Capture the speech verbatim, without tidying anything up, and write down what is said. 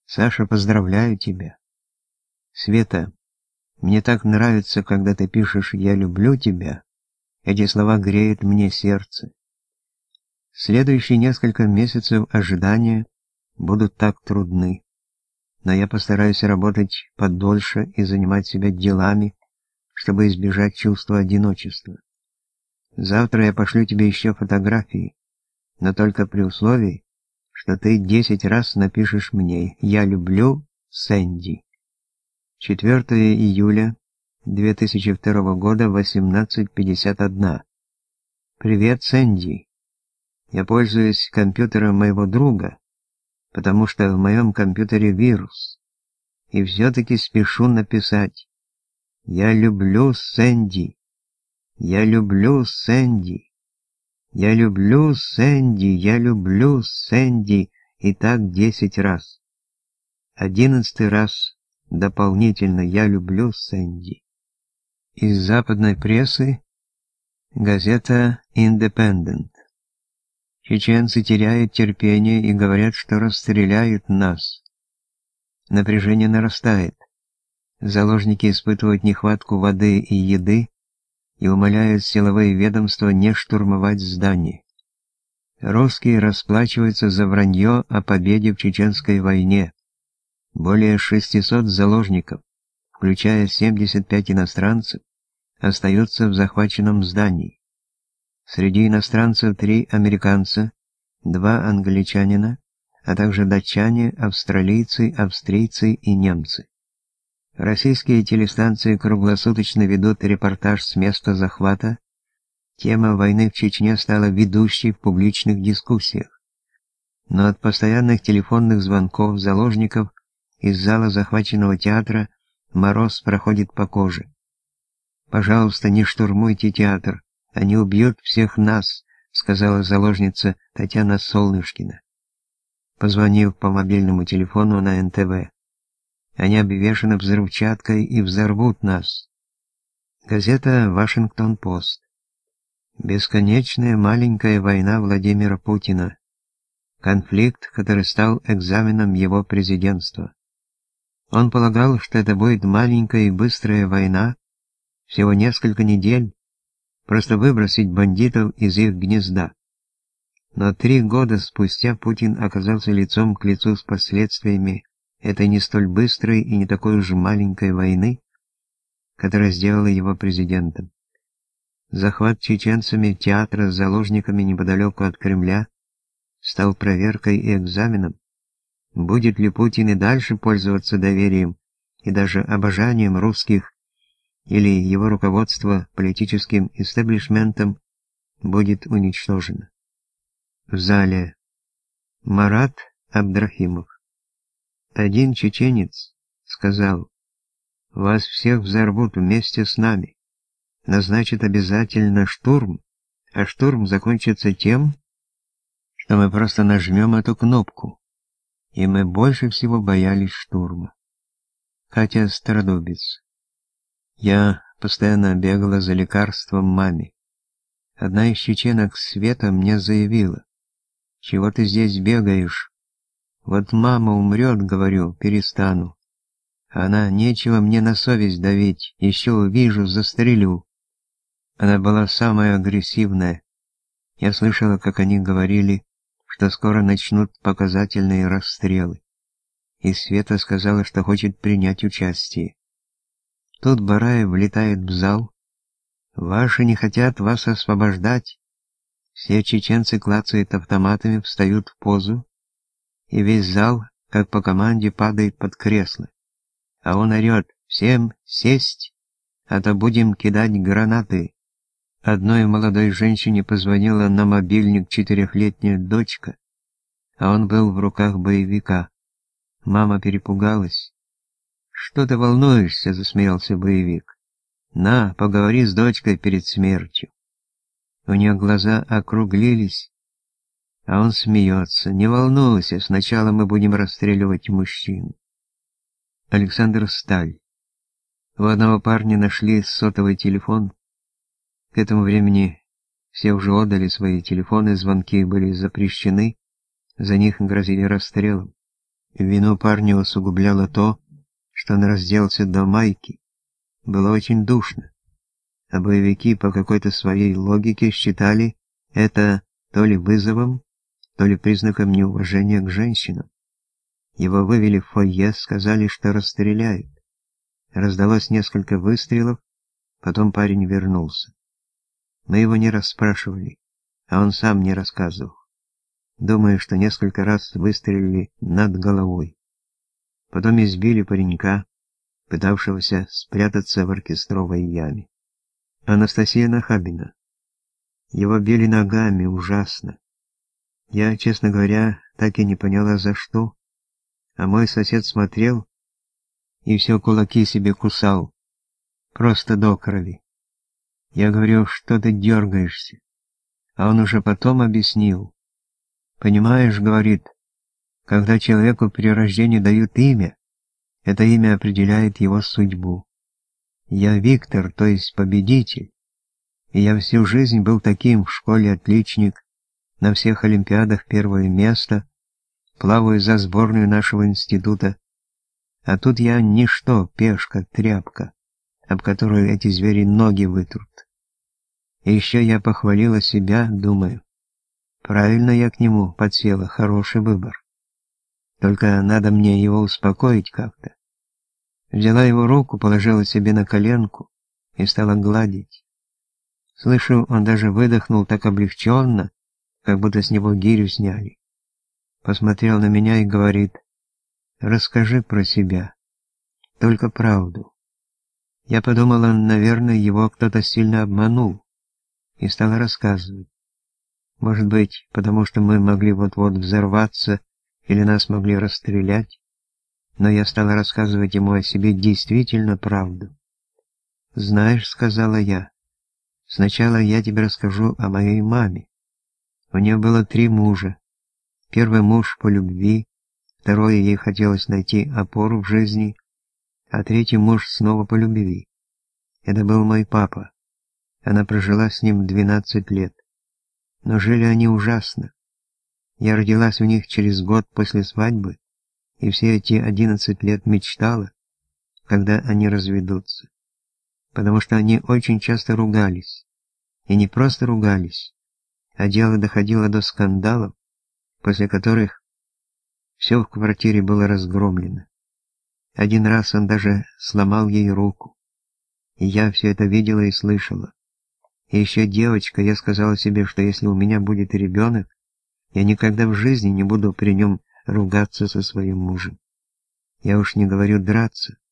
Саша, поздравляю тебя. Света, мне так нравится, когда ты пишешь «Я люблю тебя». Эти слова греют мне сердце. Следующие несколько месяцев ожидания будут так трудны, но я постараюсь работать подольше и занимать себя делами, чтобы избежать чувства одиночества. Завтра я пошлю тебе еще фотографии, но только при условии, что ты десять раз напишешь мне «Я люблю Сэнди». четвёртого июля две тысячи второго года, восемнадцать пятьдесят один. Привет, Сэнди. Я пользуюсь компьютером моего друга, потому что в моем компьютере вирус. И все-таки спешу написать «Я люблю Сэнди». Я люблю Сэнди. Я люблю Сэнди. Я люблю Сэнди. И так десять раз. Одиннадцатый раз дополнительно «Я люблю Сэнди». Из западной прессы газета «Индепендент». Чеченцы теряют терпение и говорят, что расстреляют нас. Напряжение нарастает. Заложники испытывают нехватку воды и еды и умоляют силовые ведомства не штурмовать здание. Русские расплачиваются за вранье о победе в Чеченской войне. Более шестисот заложников, включая семьдесят пять иностранцев, остаются в захваченном здании. Среди иностранцев три американца, два англичанина, а также датчане, австралийцы, австрийцы и немцы. Российские телестанции круглосуточно ведут репортаж с места захвата. Тема войны в Чечне стала ведущей в публичных дискуссиях. Но от постоянных телефонных звонков заложников из зала захваченного театра мороз проходит по коже. «Пожалуйста, не штурмуйте театр, они убьют всех нас», сказала заложница Татьяна Солнышкина, позвонив по мобильному телефону на эн тэ вэ. «Они обвешаны взрывчаткой и взорвут нас». Газета «Вашингтон-Пост». Бесконечная маленькая война Владимира Путина. Конфликт, который стал экзаменом его президентства. Он полагал, что это будет маленькая и быстрая война, всего несколько недель, просто выбросить бандитов из их гнезда. Но три года спустя Путин оказался лицом к лицу с последствиями этой не столь быстрой и не такой уж маленькой войны, которая сделала его президентом. Захват чеченцами театра с заложниками неподалеку от Кремля стал проверкой и экзаменом. Будет ли Путин и дальше пользоваться доверием и даже обожанием русских, или его руководство политическим истеблишментом будет уничтожено? В зале Марат Абдрахимов. Один чеченец сказал: «Вас всех взорвут вместе с нами. Назначат обязательно штурм, а штурм закончится тем, что мы просто нажмем эту кнопку». И мы больше всего боялись штурма. Катя Стародубец. Я постоянно бегала за лекарством маме. Одна из чеченок, Света, мне заявила: «Чего ты здесь бегаешь? Вот мама умрет, говорю, перестану. Она: нечего мне на совесть давить, еще увижу, застрелю». Она была самая агрессивная. Я слышала, как они говорили, что скоро начнут показательные расстрелы. И Света сказала, что хочет принять участие. Тут Бараев влетает в зал. «Ваши не хотят вас освобождать». Все чеченцы клацают автоматами, встают в позу, и весь зал, как по команде, падает под кресло. А он орет: «Всем сесть, а то будем кидать гранаты». Одной молодой женщине позвонила на мобильник четырехлетняя дочка, а он был в руках боевика. Мама перепугалась. «Что ты волнуешься?» — засмеялся боевик. «На, поговори с дочкой перед смертью». У нее глаза округлились, а он смеется. «Не волнуйся, сначала мы будем расстреливать мужчин». Александр Сталь. У одного парня нашли сотовый телефон. К этому времени все уже отдали свои телефоны, звонки были запрещены, за них грозили расстрелом. Вину парня усугубляло то, что он разделся до майки. Было очень душно. А боевики по какой-то своей логике считали это то ли вызовом, то ли признаком неуважения к женщинам. Его вывели в фойе, сказали, что расстреляют. Раздалось несколько выстрелов, потом парень вернулся. Мы его не расспрашивали, а он сам не рассказывал. Думаю, что несколько раз выстрелили над головой. Потом избили паренька, пытавшегося спрятаться в оркестровой яме. Анастасия Нахабина. Его били ногами ужасно. Я, честно говоря, так и не поняла, за что. А мой сосед смотрел и все кулаки себе кусал. Просто до крови. Я говорю, что ты дергаешься? А он уже потом объяснил. Понимаешь, говорит, когда человеку при рождении дают имя, это имя определяет его судьбу. Я Виктор, то есть победитель. И я всю жизнь был таким, в школе отличник, на всех олимпиадах первое место, плаваю за сборную нашего института. А тут я ничто, пешка, тряпка, об которую эти звери ноги вытрут. И еще я похвалила себя, думаю, правильно я к нему подсела, хороший выбор. Только надо мне его успокоить как-то. Взяла его руку, положила себе на коленку и стала гладить. Слышу, он даже выдохнул так облегченно, как будто с него гирю сняли. Посмотрел на меня и говорит: «Расскажи про себя, только правду». Я подумала, наверное, его кто-то сильно обманул, и стала рассказывать. Может быть, потому что мы могли вот-вот взорваться или нас могли расстрелять, но я стала рассказывать ему о себе действительно правду. «Знаешь, — сказала я, — сначала я тебе расскажу о моей маме. У нее было три мужа. Первый муж по любви, второй ей хотелось найти опору в жизни, а третий муж снова по любви. Это был мой папа. Она прожила с ним двенадцать лет. Но жили они ужасно. Я родилась у них через год после свадьбы, и все эти одиннадцать лет мечтала, когда они разведутся. Потому что они очень часто ругались. И не просто ругались, а дело доходило до скандалов, после которых все в квартире было разгромлено. Один раз он даже сломал ей руку. И я все это видела и слышала. И еще девочка, я сказала себе, что если у меня будет ребенок, я никогда в жизни не буду при нем ругаться со своим мужем. Я уж не говорю драться.